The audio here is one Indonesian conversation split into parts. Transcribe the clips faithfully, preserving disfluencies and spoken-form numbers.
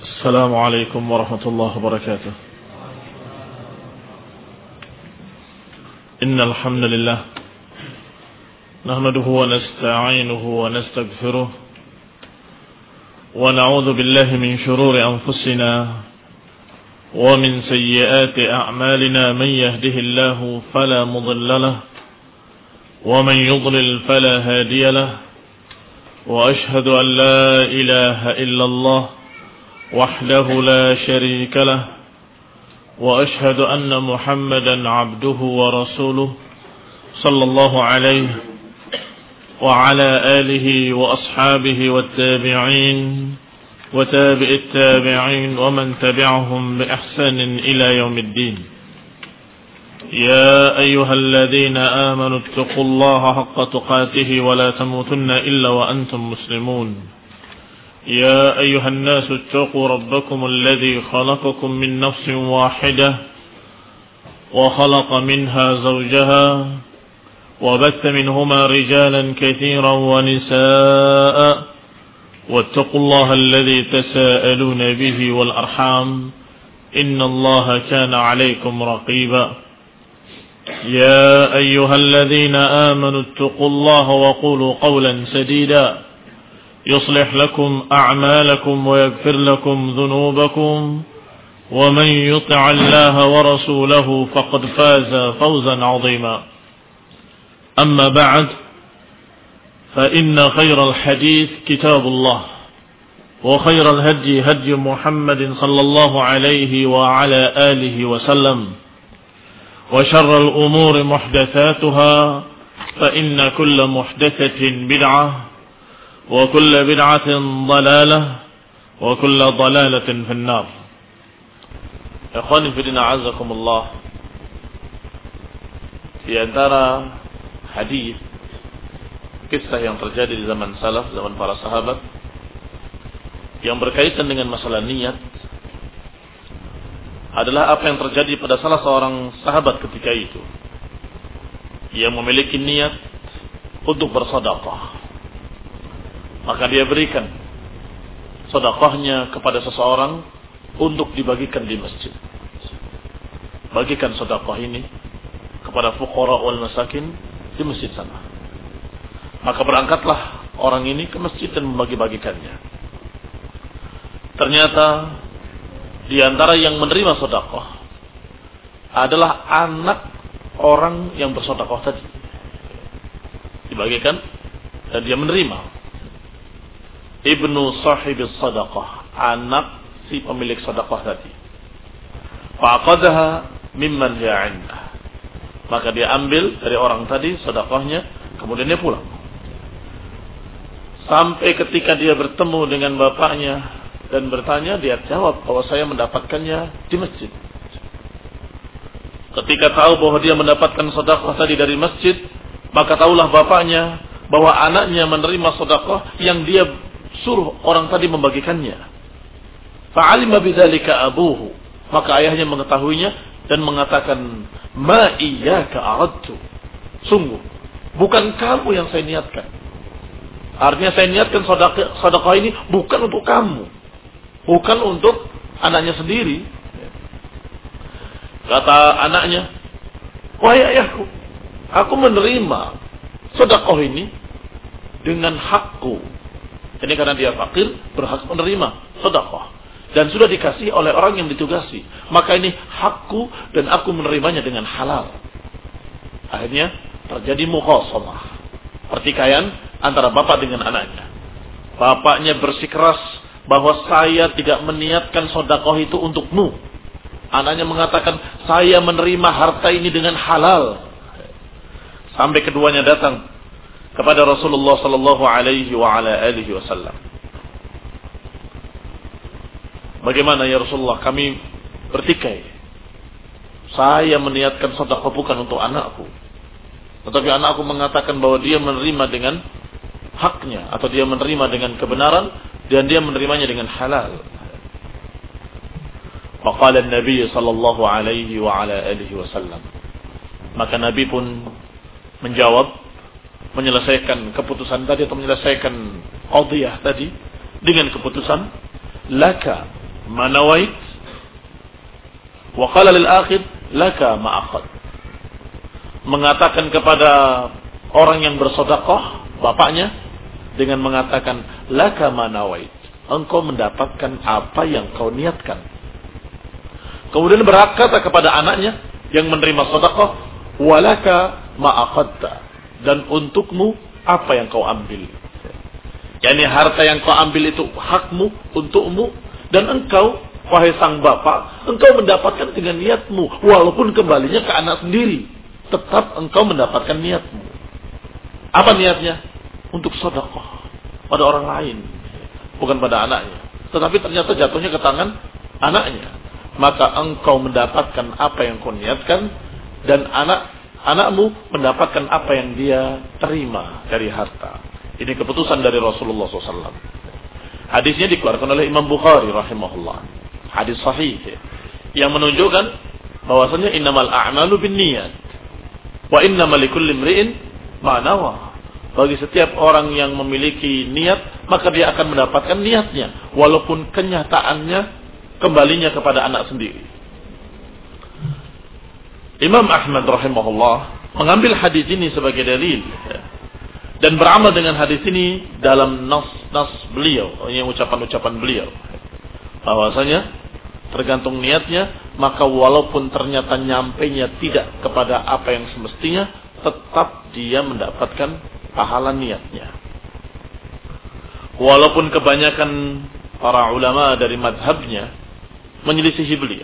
السلام عليكم ورحمة الله وبركاته. إن الحمد لله نحمده ونستعينه ونستغفره ونعوذ بالله من شرور أنفسنا ومن سيئات أعمالنا. من يهده الله فلا مضل له ومن يضلل فلا هادي له، وأشهد أن لا إله إلا الله وحده لا شريك له، وأشهد أن محمدا عبده ورسوله صلى الله عليه وعلى آله وأصحابه والتابعين وتابع التابعين ومن تبعهم بإحسان إلى يوم الدين. يا أيها الذين آمنوا اتقوا الله حق تقاته ولا تموتن إلا وأنتم مسلمون. يا أيها الناس اتقوا ربكم الذي خلقكم من نفس واحدة وخلق منها زوجها وبث منهما رجالا كثيرا ونساء، واتقوا الله الذي تساءلون به والأرحام إن الله كان عليكم رقيبا. يا أيها الذين آمنوا اتقوا الله وقولوا قولا سديدا يصلح لكم أعمالكم ويغفر لكم ذنوبكم، ومن يطع الله ورسوله فقد فاز فوزا عظيما. أما بعد، فإن خير الحديث كتاب الله، وخير الهدي هدي محمد صلى الله عليه وعلى آله وسلم، وشر الأمور محدثاتها، فإن كل محدثة بدعة وكل بدعة ضلالة وكل ضلالة في النار. Ikhwani fillah a'azzakumullah, di antara hadis kisah yang terjadi di zaman salaf, zaman para sahabat yang berkaitan dengan masalah niat adalah apa yang terjadi pada salah seorang sahabat ketika itu. Ia memiliki niat untuk bersedekah, maka dia berikan sedekahnya kepada seseorang untuk dibagikan di masjid. Bagikan sedekah ini kepada fuqara wal masakin di masjid sana. Maka berangkatlah orang ini ke masjid dan membagi-bagikannya. Ternyata di antara yang menerima sedekah adalah anak orang yang bersedekah tadi. Dibagikan dan dia menerima. Ibnu sahibis sadaqah, anak si pemilik sedekah tadi. Faqadaha mimman hiya 'indah. Maka dia ambil dari orang tadi sedekahnya, kemudian dia pulang. Sampai ketika dia bertemu dengan bapaknya dan bertanya, dia jawab bahwa saya mendapatkannya di masjid. Ketika tahu bahwa dia mendapatkan sedekah tadi dari masjid, maka tahulah bapaknya bahwa anaknya menerima sedekah yang dia suruh orang tadi membagikannya. Fa'alima bidzalika abuhu, maka ayahnya mengetahuinya dan mengatakan, ma iyyaka aradtu, sungguh bukan kamu yang saya niatkan. Artinya saya niatkan sedekah, sedekah ini bukan untuk kamu, bukan untuk anaknya sendiri. Kata anaknya, wahai ayahku, aku menerima sedekah ini dengan hakku. Ini karena dia fakir, berhak menerima sedekah dan sudah dikasih oleh orang yang ditugasi. Maka ini hakku dan aku menerimanya dengan halal. Akhirnya terjadi mukhasamah, pertikaian antara bapak dengan anaknya. Bapaknya bersikeras bahwa saya tidak meniatkan sedekah itu untukmu. Anaknya mengatakan, saya menerima harta ini dengan halal. Sampai keduanya datang kepada Rasulullah sallallahu alaihi wa ala alihi wasallam. Bagaimana ya Rasulullah, kami bertikai. Saya meniatkan sedekah bukan untuk anakku, tetapi anakku mengatakan bahwa dia menerima dengan haknya, atau dia menerima dengan kebenaran dan dia menerimanya dengan halal. Faqala an-nabi sallallahu alaihi wa ala alihi wasallam. Maka Nabi pun menjawab, menyelesaikan keputusan tadi atau menyelesaikan qadhiyah tadi dengan keputusan, laka ma nawait, wa qala lil akhir laka ma akhad. Mengatakan kepada orang yang bersedekah, bapaknya, dengan mengatakan laka ma nawait, engkau mendapatkan apa yang kau niatkan. Kemudian berkata kepada anaknya yang menerima sedekah, walaka ma akhadta, dan untukmu apa yang kau ambil. Yani harta yang kau ambil itu hakmu, untukmu, dan engkau, wahai sang bapak, engkau mendapatkan dengan niatmu, walaupun kembalinya ke anak sendiri, tetap engkau mendapatkan niatmu. Apa niatnya? Untuk sedekah pada orang lain, bukan pada anaknya. Tetapi ternyata jatuhnya ke tangan anaknya. Maka engkau mendapatkan apa yang kau niatkan, dan anak anakmu mendapatkan apa yang dia terima dari harta. Ini keputusan dari Rasulullah shallallahu alaihi wasallam. Hadisnya dikeluarkan oleh Imam Bukhari rahimahullah. Hadis sahih yang menunjukkan bahwasanya innamal a'malu binniyat wa innamal likulli imri'in ma nawa. Bagi setiap orang yang memiliki niat, maka dia akan mendapatkan niatnya, walaupun kenyataannya kembalinya kepada anak sendiri. Imam Ahmad rahimahullah mengambil hadis ini sebagai dalil dan beramal dengan hadis ini dalam nas-nas beliau, yang ucapan-ucapan beliau. Bahwasanya tergantung niatnya, maka walaupun ternyata nyampainya tidak kepada apa yang semestinya, tetap dia mendapatkan pahala niatnya. Walaupun kebanyakan para ulama dari madhabnya menyelisihi beliau.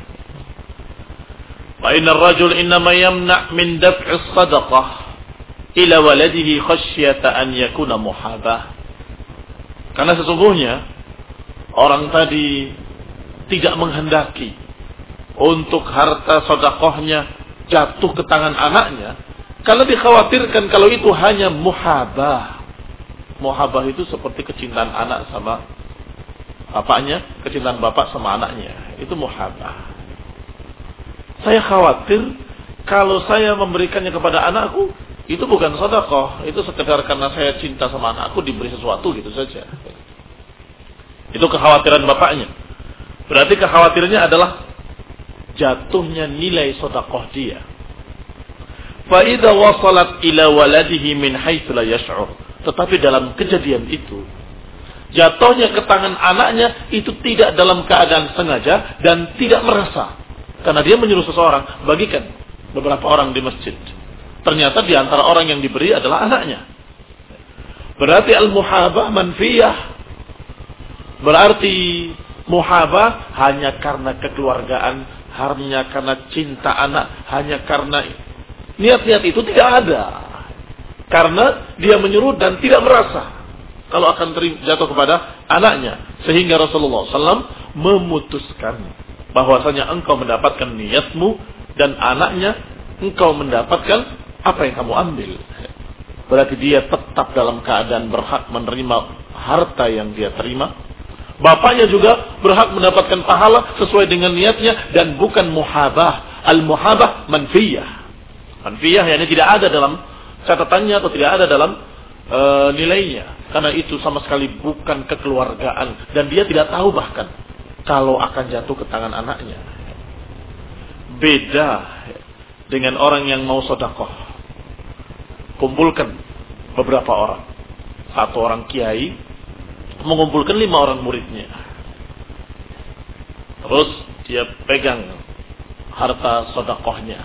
Fa innar rajul innama yamna' min daf'i shadaqah ila waladihi khasyata an yakuna muhabah. Karena sesungguhnya orang tadi tidak menghendaki untuk harta sedekahnya jatuh ke tangan anaknya, karena dikhawatirkan kalau itu hanya muhabah. Muhabah itu seperti kecintaan anak sama bapaknya, kecintaan bapak sama anaknya. Itu muhabah. Saya khawatir kalau saya memberikannya kepada anakku, itu bukan sedekah, itu sekedar karena saya cinta sama anakku diberi sesuatu gitu saja. Itu kekhawatiran bapaknya. Berarti kekhawatirannya adalah jatuhnya nilai sedekah dia. Fa idza wasalat ila waladihi min haitsu la yash'ur. Tetapi dalam kejadian itu, jatuhnya ke tangan anaknya itu tidak dalam keadaan sengaja dan tidak merasa. Karena dia menyuruh seseorang, bagikan beberapa orang di masjid. Ternyata di antara orang yang diberi adalah anaknya. Berarti al-muhabah manfiyah. Berarti muhabah hanya karena kekeluargaan, hanya karena cinta anak, hanya karena niat-niat itu tidak ada. Karena dia menyuruh dan tidak merasa kalau akan jatuh kepada anaknya. Sehingga Rasulullah shallallahu alaihi wasallam memutuskan bahwasanya engkau mendapatkan niatmu dan anaknya engkau mendapatkan apa yang kamu ambil. Berarti dia tetap dalam keadaan berhak menerima harta yang dia terima. Bapaknya juga berhak mendapatkan pahala sesuai dengan niatnya dan bukan muhabah. Al-muhabah manfiyah. Manfiyah yakni tidak ada dalam catatannya atau tidak ada dalam e, nilainya. Karena itu sama sekali bukan kekeluargaan dan dia tidak tahu bahkan kalau akan jatuh ke tangan anaknya. Beda dengan orang yang mau sedekah. Kumpulkan beberapa orang. Satu orang kiai mengumpulkan lima orang muridnya. Terus dia pegang harta sedekahnya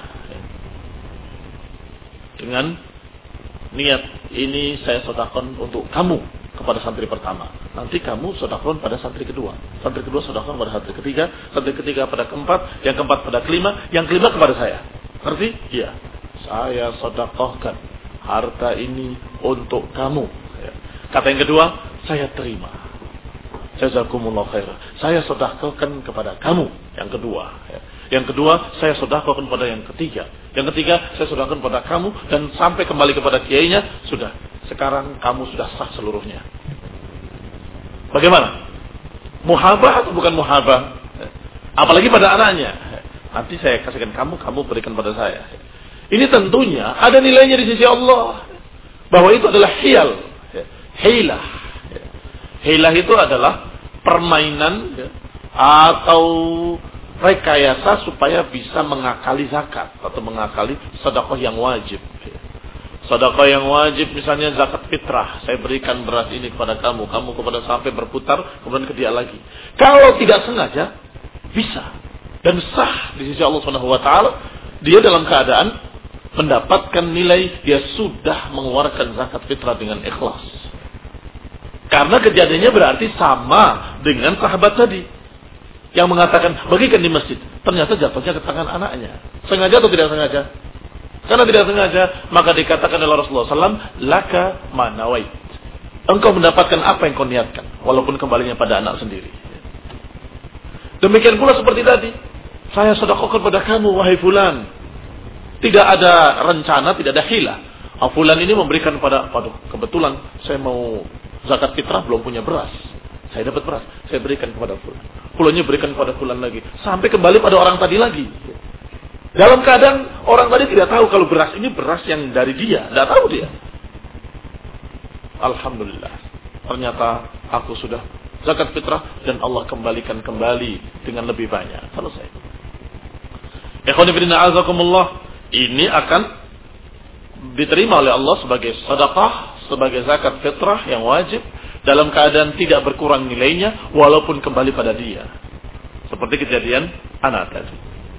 dengan niat, ini saya sedekahkan untuk kamu kepada santri pertama. Nanti kamu sedekahkan pada santri kedua. Santri kedua sedekahkan pada santri ketiga. Santri ketiga pada keempat. Yang keempat pada kelima. Yang kelima kepada saya. Ngerti? Iya. Saya sedekahkan harta ini untuk kamu. Kata yang kedua, saya terima. Jazakumullah khairan. Saya sedekahkan kepada kamu. Yang kedua. Yang kedua, saya sedekahkan kepada yang ketiga. Yang ketiga, saya sedekahkan kepada kamu. Dan sampai kembali kepada kiainya. Sudah. Sekarang kamu sudah sah seluruhnya. Bagaimana? Muhabah atau bukan muhabah? Apalagi pada anaknya. Nanti saya kasihkan kamu, kamu berikan pada saya. Ini tentunya ada nilainya di sisi Allah. Bahwa itu adalah hiyal. Hilah. Hilah itu adalah permainan atau rekayasa supaya bisa mengakali zakat atau mengakali sedekah yang wajib. Sedekah yang wajib misalnya zakat fitrah, saya berikan beras ini kepada kamu, kamu kepada sampai berputar, kemudian ke dia lagi. Kalau tidak sengaja bisa dan sah di sisi Allah Subhanahu wa taala, dia dalam keadaan mendapatkan nilai dia sudah mengeluarkan zakat fitrah dengan ikhlas. Karena kejadiannya berarti sama dengan sahabat tadi yang mengatakan bagikan di masjid, ternyata jatuhnya ke tangan anaknya. Sengaja atau tidak sengaja? Karena tidak sengaja, maka dikatakan oleh Rasulullah shallallahu alaihi wasallam, laka manawait. Engkau mendapatkan apa yang kau niatkan, walaupun kembalinya pada anak sendiri. Demikian pula seperti tadi, saya sedekahkan pada kamu, wahai fulan. Tidak ada rencana, tidak ada hilah. Oh, fulan ini memberikan pada, waduh, kebetulan saya mau zakat fitrah belum punya beras. Saya dapat beras, saya berikan kepada fulan. Fulannya berikan kepada fulan lagi. Sampai kembali pada orang tadi lagi. Dalam keadaan orang tadi tidak tahu kalau beras ini beras yang dari dia. Tidak tahu dia. Alhamdulillah. Ternyata aku sudah zakat fitrah dan Allah kembalikan kembali dengan lebih banyak. Selesai. Ikhwani fillah azakumullah. Ini akan diterima oleh Allah sebagai sedekah, sebagai zakat fitrah yang wajib. Dalam keadaan tidak berkurang nilainya walaupun kembali pada dia. Seperti kejadian anak tadi.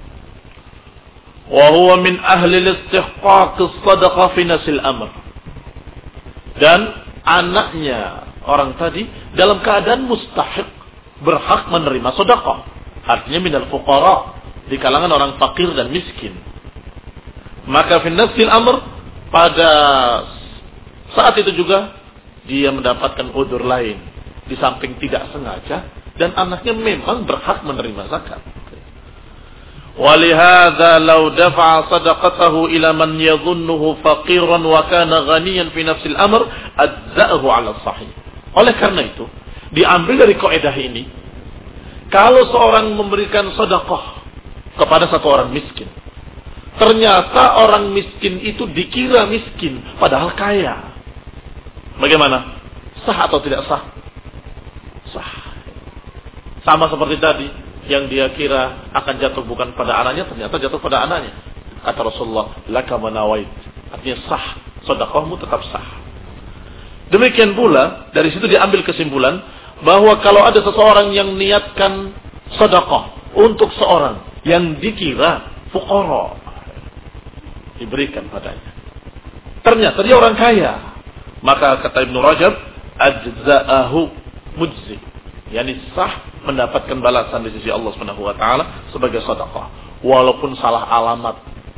Wa huwa min ahli al-istihqaq as-sadaqah fi nasil amr. Dan anaknya orang tadi dalam keadaan mustahiq, berhak menerima sedekah. Artinya minal fuqara, di kalangan orang fakir dan miskin. Maka fi nasil amr, pada saat itu juga dia mendapatkan udzur lain di samping tidak sengaja dan anaknya memang berhak menerima zakat. Walihadza law dafa'a sadaqatahu ila man yadhunnuhu faqiran wa kana ghaniyan fi nafsil amr adza'ahu 'ala sahih. Oleh karena itu, diambil dari kaidah ini, kalau seorang memberikan sedekah kepada satu orang miskin, ternyata orang miskin itu dikira miskin padahal kaya. Bagaimana? Sah atau tidak sah? Sah. Sama seperti tadi, yang dia kira akan jatuh bukan pada anaknya, ternyata jatuh pada anaknya. Kata Rasulullah, laka manawait. Artinya sah, sedekahmu tetap sah. Demikian pula, dari situ diambil kesimpulan bahwa kalau ada seseorang yang niatkan sedekah untuk seorang yang dikira fuqara, diberikan padanya. Ternyata dia orang kaya. Maka kata Ibnu Rajab, ajza'ahu mujzi. Yani sah, mendapatkan balasan di sisi Allah Subhanahu wa taala sebagai sedekah walaupun salah alamat.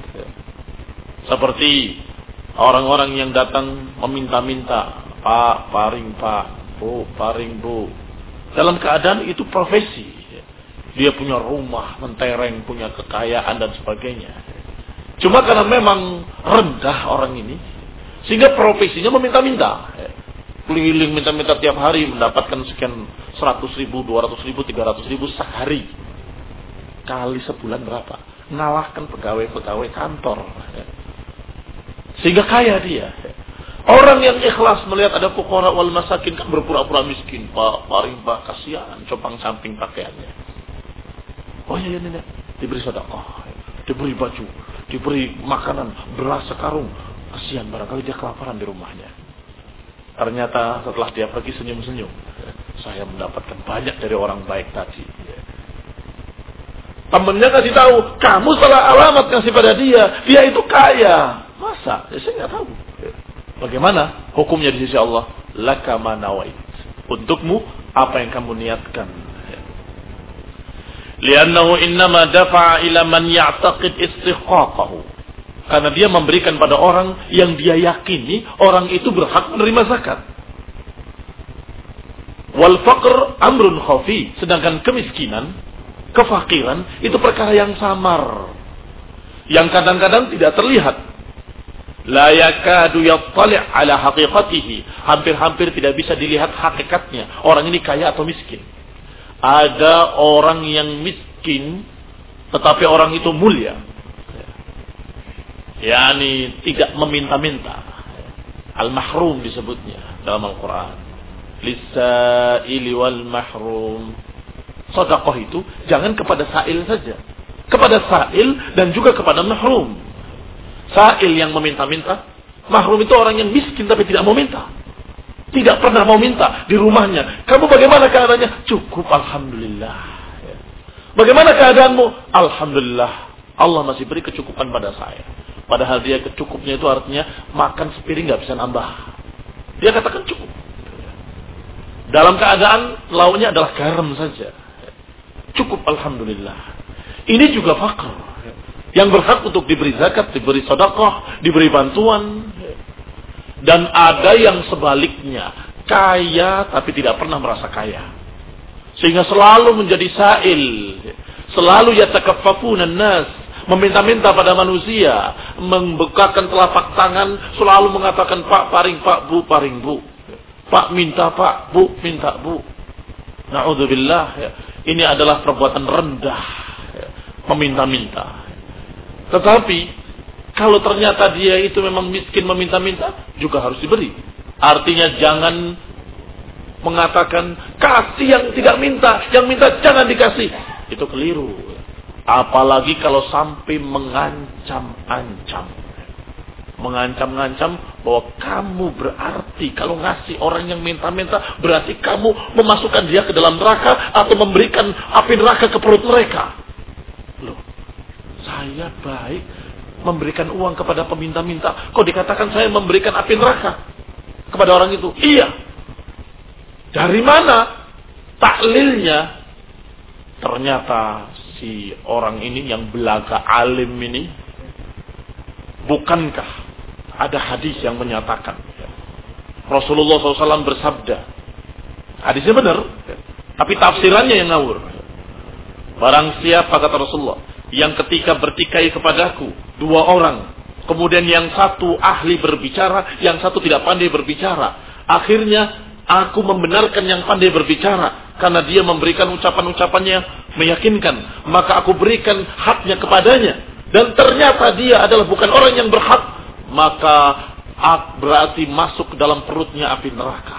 Seperti orang-orang yang datang meminta-minta, Pak, paring Pak, Bu, paring Bu. Dalam keadaan itu profesi. Dia punya rumah, mentereng, punya kekayaan dan sebagainya. Cuma karena memang rendah orang ini, sehingga profesinya meminta-minta. Keliling minta-minta tiap hari, mendapatkan sekian seratus ribu, dua ratus ribu, tiga ratus ribu sehari. Kali sebulan berapa? Ngalahkan pegawai-pegawai kantor. Sehingga kaya dia. Orang yang ikhlas melihat ada fuqara wal masakin kan berpura-pura miskin. Pak, paring Pak, kasihan, copang samping pakaiannya. Oh iya, iya, iya. Diberi sedekah, diberi baju, diberi makanan, beras sekarung. Kasihan, barangkali dia kelaparan di rumahnya. Ternyata setelah dia pergi senyum-senyum, saya mendapatkan banyak dari orang baik tadi. Temennya kasih tahu, kamu salah alamat kasih pada dia, dia itu kaya. Masa? Ya, saya nggak tahu. Bagaimana hukumnya di sisi Allah? Laka ma nawait. Untukmu apa yang kamu niatkan. Li'annahu innama dafa'a ila man ya'taqid istiqaqahu. Karena dia memberikan pada orang yang dia yakini orang itu berhak menerima zakat. Wal faqr amrun khafi. Sedangkan kemiskinan, kefakiran itu perkara yang samar, yang kadang-kadang tidak terlihat. La yakadu yattali' ala haqiqatihi. Hampir-hampir tidak bisa dilihat hakikatnya. Orang ini kaya atau miskin. Ada orang yang miskin tetapi orang itu mulia. Yani tidak meminta-minta. Al-mahrum disebutnya dalam Al-Quran. Lis-sa'ili wal mahrum. Sedekah itu jangan kepada sa'il saja. Kepada sa'il dan juga kepada mahrum. Sa'il yang meminta-minta, mahrum itu orang yang miskin tapi tidak mau minta. Tidak pernah mau minta di rumahnya. Kamu bagaimana keadaannya? Cukup, alhamdulillah. Bagaimana keadaanmu? Alhamdulillah. Allah masih beri kecukupan pada saya. Padahal dia kecukupnya itu artinya makan sepiring gak bisa nambah. Dia katakan cukup. Dalam keadaan lauknya adalah garam saja. Cukup, alhamdulillah. Ini juga fakir. Yang berhak untuk diberi zakat, diberi sedekah, diberi bantuan. Dan ada yang sebaliknya, kaya tapi tidak pernah merasa kaya. Sehingga selalu menjadi sa'il. Selalu yatakaffafuna nas, meminta-minta pada manusia, membekakan telapak tangan, selalu mengatakan Pak paring, Pak Bu paring Bu. Pak minta Pak, Bu minta Bu. Na'udzubillah. Ini adalah perbuatan rendah, meminta-minta. Tetapi kalau ternyata dia itu memang miskin meminta-minta, juga harus diberi. Artinya jangan mengatakan kasih yang tidak minta, yang minta jangan dikasih. Itu keliru. Apalagi kalau sampai mengancam-ancam. Mengancam-ancam bahwa kamu berarti kalau ngasih orang yang minta-minta, berarti kamu memasukkan dia ke dalam neraka atau memberikan api neraka ke perut mereka. Loh, saya baik memberikan uang kepada peminta-minta, kok dikatakan saya memberikan api neraka kepada orang itu? Iya. Dari mana taklilnya? Ternyata si orang ini yang belaga alim ini, bukankah ada hadis yang menyatakan Rasulullah shallallahu alaihi wasallam bersabda, hadisnya benar, tapi tafsirannya yang ngawur. Barang siapa, kata Rasulullah, yang ketika bertikai kepadaku dua orang, kemudian yang satu ahli berbicara, yang satu tidak pandai berbicara, akhirnya aku membenarkan yang pandai berbicara karena dia memberikan ucapan-ucapannya meyakinkan, maka aku berikan haknya kepadanya, dan ternyata dia adalah bukan orang yang berhak, maka berarti masuk ke dalam perutnya api neraka.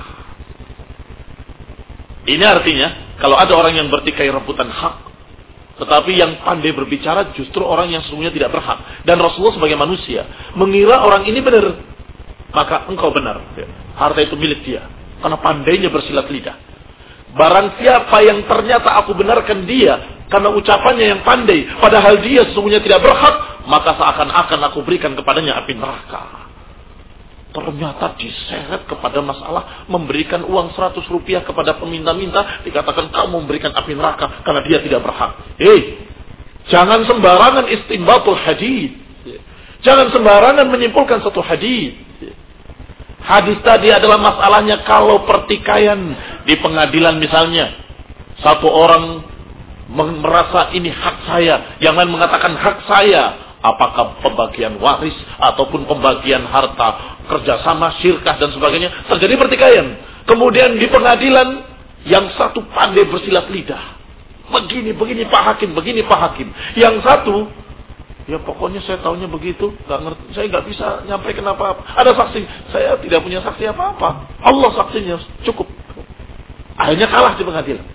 Ini artinya kalau ada orang yang bertikai rebutan hak, tetapi yang pandai berbicara justru orang yang sesungguhnya tidak berhak. Dan Rasulullah sebagai manusia mengira orang ini benar. Maka engkau benar. Harta itu milik dia. Karena pandainya bersilat lidah. Barang siapa yang ternyata aku benarkan dia karena ucapannya yang pandai, padahal dia sesungguhnya tidak berhak, maka seakan-akan aku berikan kepadanya api neraka. Ternyata diseret kepada masalah memberikan uang seratus rupiah kepada peminta-minta, dikatakan kamu memberikan api neraka karena dia tidak berhak. Eh, jangan sembarangan istinbatul hadis. Jangan sembarangan menyimpulkan satu hadis. Hadis tadi adalah masalahnya kalau pertikaian di pengadilan misalnya, satu orang merasa ini hak saya, yang lain mengatakan hak saya. Apakah pembagian waris ataupun pembagian harta, kerjasama, syirkah dan sebagainya, terjadi pertikaian. Kemudian di pengadilan yang satu pandai bersilat lidah, begini begini Pak Hakim, begini Pak Hakim. Yang satu, ya pokoknya saya tahunya begitu, nggak ngerti, saya nggak bisa nyampaikan apa-apa. Ada saksi, saya tidak punya saksi apa-apa. Allah saksinya cukup. Akhirnya kalah di pengadilan.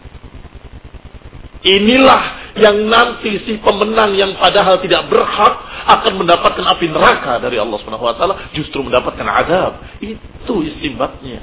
Inilah yang nanti si pemenang yang padahal tidak berhak akan mendapatkan api neraka dari Allah Subhanahu wa taala, justru mendapatkan azab. Itu istimbatnya.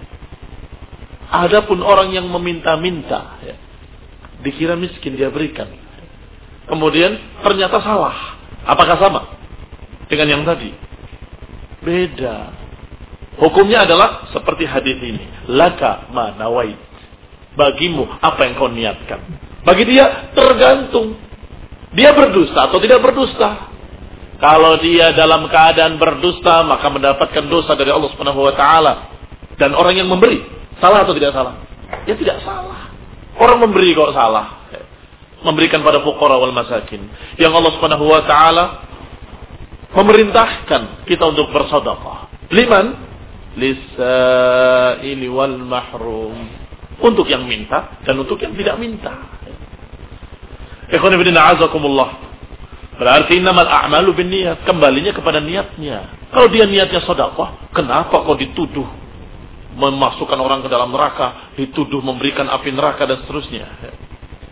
Adapun orang yang meminta-minta, ya, dikira miskin dia berikan. Kemudian ternyata salah. Apakah sama dengan yang tadi? Beda. Hukumnya adalah seperti hadis ini. Laka ma nawait. Bagimu apa yang kau niatkan. Bagi dia tergantung. Dia berdusta atau tidak berdusta. Kalau dia dalam keadaan berdusta, maka mendapatkan dosa dari Allah Subhanahu wa taala. Dan orang yang memberi, salah atau tidak salah? Ya tidak salah. Orang memberi kok salah. Memberikan pada fuqara wal masakin. Yang Allah Subhanahu wa taala memerintahkan kita untuk bersedekah. Liman? Lisaili wal mahrum. Untuk yang minta dan untuk yang tidak minta. Ikhwan fillah a'azakumullah. Berarti innamal a'malu binniyat, kembalinya kepada niatnya. Kalau dia niatnya sedekah, kenapa kau dituduh memasukkan orang ke dalam neraka, dituduh memberikan api neraka dan seterusnya?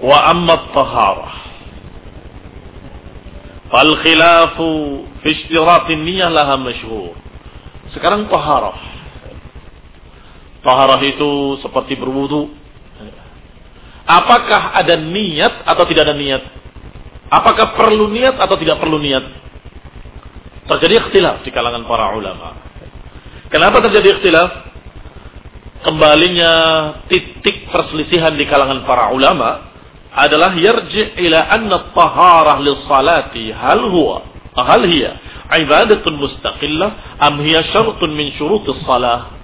Wa amma at-taharah fal khilafu fi ishtiratin niyyah laha masyhur. Sekarang taharah. Taharah itu seperti berwudu. Apakah ada niat atau tidak ada niat? Apakah perlu niat atau tidak perlu niat? Terjadi ikhtilaf di kalangan para ulama. Kenapa terjadi ikhtilaf? Kembalinya titik perselisihan di kalangan para ulama adalah yarji' ila anna at-taharah lis-salati hal huwa hal hiya ibadatun mustaqillah am hiya syartun min syurutis salah.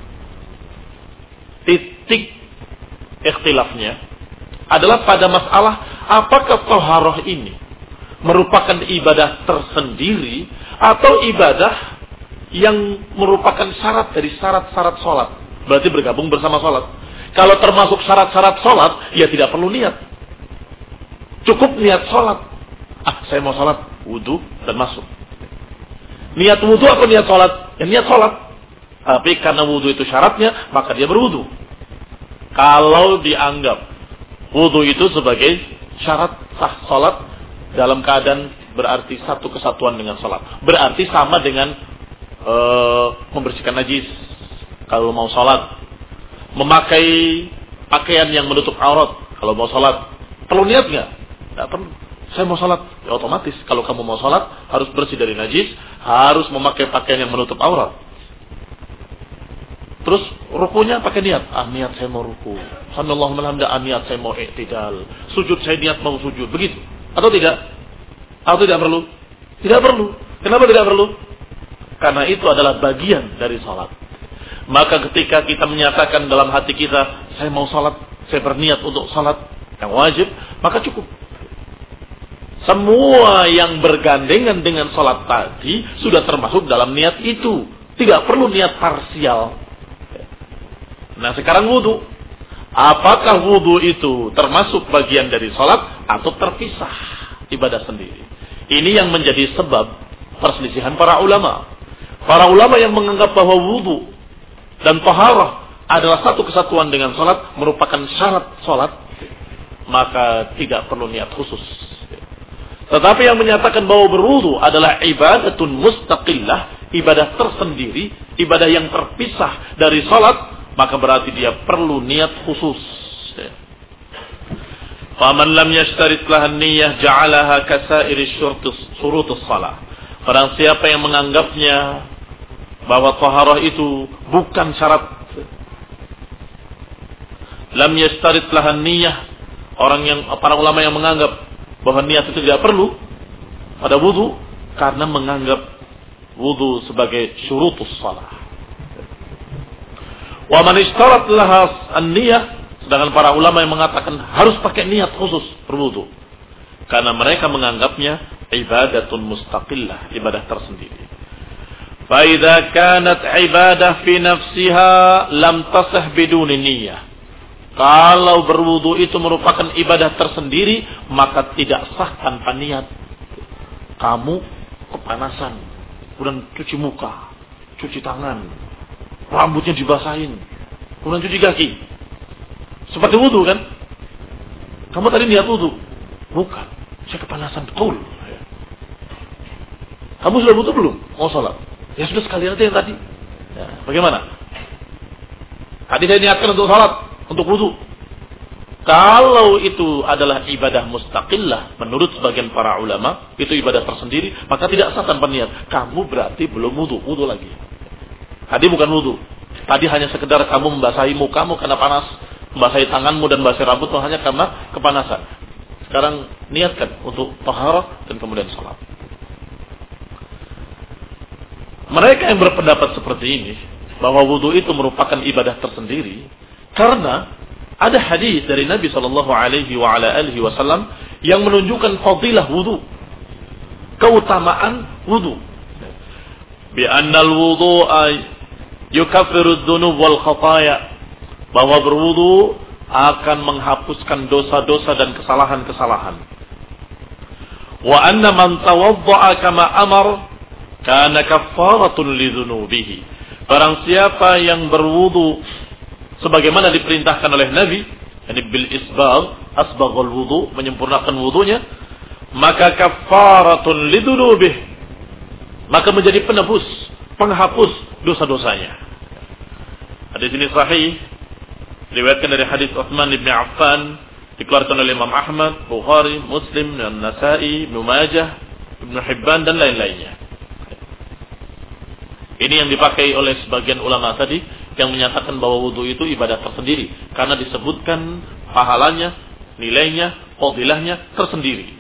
Titik ikhtilafnya adalah pada masalah apakah taharah ini merupakan ibadah tersendiri atau ibadah yang merupakan syarat dari syarat-syarat sholat. Berarti bergabung bersama sholat. Kalau termasuk syarat-syarat sholat, ya tidak perlu niat. Cukup niat sholat. Ah, saya mau sholat, wudu dan masuk. Niat wudu atau niat sholat? Ya niat sholat. Tapi karena wudu itu syaratnya, maka dia berwudu. Kalau dianggap wudu itu sebagai syarat sah sholat dalam keadaan berarti satu kesatuan dengan sholat. Berarti sama dengan e, membersihkan najis. Kalau mau sholat, memakai pakaian yang menutup aurat. Kalau mau sholat, perlu niat nggak? Nggak perlu. Saya mau sholat, ya otomatis. Kalau kamu mau sholat, harus bersih dari najis, harus memakai pakaian yang menutup aurat. Terus rukunya pakai niat. Ah, niat saya mau ruku. Sallallahu alaihi wasallam, niat saya mau i'tidal. Sujud saya niat mau sujud. Begitu. Atau tidak? Atau tidak perlu? Tidak perlu. Kenapa tidak perlu? Karena itu adalah bagian dari salat. Maka ketika kita menyatakan dalam hati kita, saya mau salat, saya berniat untuk salat yang wajib, maka cukup. Semua yang bergandengan dengan salat tadi sudah termasuk dalam niat itu. Tidak perlu niat parsial. Nah sekarang wudu. Apakah wudu itu termasuk bagian dari salat atau terpisah ibadah sendiri? Ini yang menjadi sebab perselisihan para ulama. Para ulama yang menganggap bahwa wudu dan taharah adalah satu kesatuan dengan salat, merupakan syarat salat, maka tidak perlu niat khusus. Tetapi yang menyatakan bahwa berwudu adalah ibadatun mustaqillah, ibadah tersendiri, ibadah yang terpisah dari salat, maka berarti dia perlu niat khusus. Faman lam yashtarit lahan niyyah ja'alaha kasairi syurutus salah. Barang siapa yang menganggapnya bahwa taharah itu bukan syarat, lam yashtarit lahan niyyah, orang yang para ulama yang menganggap bahwa niat itu tidak perlu pada wudu karena menganggap wudu sebagai syurutus salah. Wa man ishtarat laha an-niyyah, sedangkan para ulama yang mengatakan harus pakai niat khusus berwudu karena mereka menganggapnya ibadatun mustaqillah, ibadah tersendiri. Fa idza kanat ibadah fi nafsiha lam tasah biduni niyyah. Kalau berwudu itu merupakan ibadah tersendiri, maka tidak sah tanpa niat. Kamu kepanasan, kemudian cuci muka, cuci tangan, rambutnya dibasahin, kemudian cuci kaki. Seperti wudu kan? Kamu tadi niat wudu? Bukan, saya kepanasan betul. Kamu sudah wudu belum? Mau sholat? Ya sudah, sekalian aja yang tadi. Ya, bagaimana? Tadi saya niatkan untuk sholat, untuk wudu. Kalau itu adalah ibadah mustaqillah, menurut sebagian para ulama, itu ibadah tersendiri, maka tidak sah tanpa niat. Kamu berarti belum wudu, wudu lagi. Tadi bukan wudu. Tadi hanya sekedar kamu membasahi mukamu karena panas, membasahi tanganmu dan membasahi rambutmu hanya karena kepanasan. Sekarang niatkan untuk taharah dan kemudian salat. Mereka yang berpendapat seperti ini, bahwa wudu itu merupakan ibadah tersendiri, karena ada hadis dari Nabi sallallahu alaihi wa ala alihi wasallam yang menunjukkan fadilah wudu, keutamaan wudu. Bi annal wudu'a yukaffiru dzunub wal khataaya, bahwa berwudu akan menghapuskan dosa-dosa dan kesalahan-kesalahan. Wa anna man tawadda'a kama amar kana kaffaratun lidzunubihi. Barang siapa yang berwudu sebagaimana diperintahkan oleh Nabi, yani bil isbagh, asbaghal wudu, menyempurnakan wudunya, maka kafaratun lidunubih, maka menjadi penebus, penghapus dosa-dosanya. Hadis ini sahih, riwayatkan dari hadis Utsman bin Affan, dikeluarkan oleh Imam Ahmad, Bukhari, Muslim, dan Nasa'i, Ibnu Majah, Ibnu Hibban dan lain-lainnya. Ini yang dipakai oleh sebagian ulama tadi yang menyatakan bahwa wudu itu ibadah tersendiri karena disebutkan pahalanya, nilainya, fadilahnya tersendiri.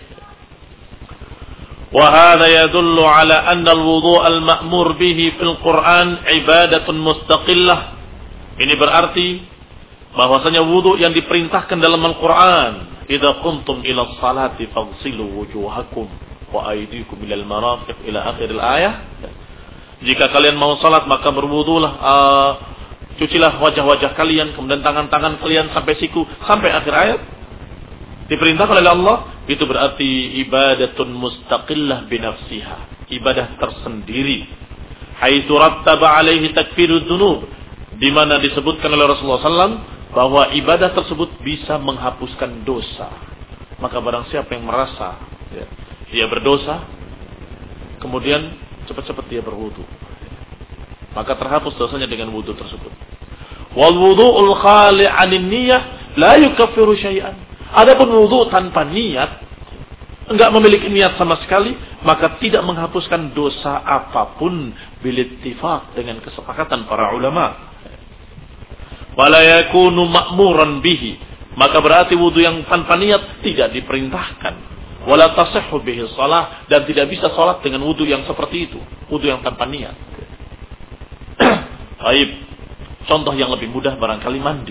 Wa hadha yadullu ala anna al-wudu' al-ma'mur bihi fil Qur'an ibadatun mustaqillah. Ini berarti bahwasanya wudu yang diperintahkan dalam Al-Qur'an, idza qumtum ila sholati faghsilu wujuhakum wa aydikum ila al-marafiq ila akhir al-ayah. Jika kalian mau salat maka berwudulah, uh, cucilah wajah-wajah kalian, kemudian tangan-tangan kalian sampai siku, sampai akhir ayat. Diperintahkan oleh Allah, itu berarti ibadatun mustaqillah binafsiha, ibadah tersendiri. Haitsu rattaba alaihi takfirud dzunub, di mana disebutkan oleh Rasulullah sallallahu alaihi wasallam bahwa ibadah tersebut bisa menghapuskan dosa. Maka barang siapa yang merasa ya, dia berdosa, kemudian cepat-cepat dia berwudu, maka terhapus dosanya dengan wudu tersebut. Wal wudu'ul khali' 'anil niyyah la yukaffiru syai'an. Adapun wudu tanpa niat, enggak memiliki niat sama sekali, maka tidak menghapuskan dosa apapun bil ittifaq, dengan kesepakatan para ulama. Wala yakunu ma'muran bihi, maka berarti wudu yang tanpa niat tidak diperintahkan. Wala tasihhu bihi shalah, dan tidak bisa salat dengan wudu yang seperti itu, wudu yang tanpa niat. Baik, contoh yang lebih mudah barangkali mandi.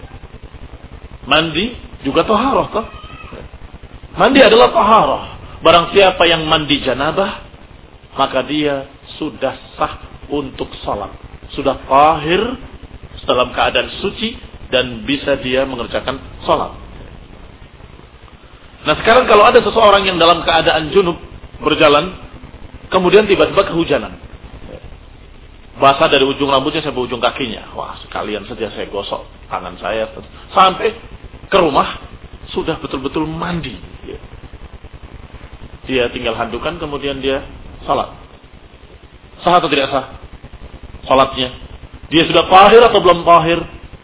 Mandi juga taharah toh. Mandi adalah taharah. Barang siapa yang mandi janabah, maka dia sudah sah untuk salat, sudah tahir dalam keadaan suci dan bisa dia mengerjakan salat. Nah sekarang kalau ada seseorang yang dalam keadaan junub berjalan, kemudian tiba-tiba kehujanan, basah dari ujung rambutnya sampai ujung kakinya, wah sekalian saja saya gosok tangan saya sampai ke rumah, sudah betul-betul mandi. Dia tinggal handukan, kemudian dia salat. Sah atau tidak sah salatnya? Dia sudah tahir atau belum tahir?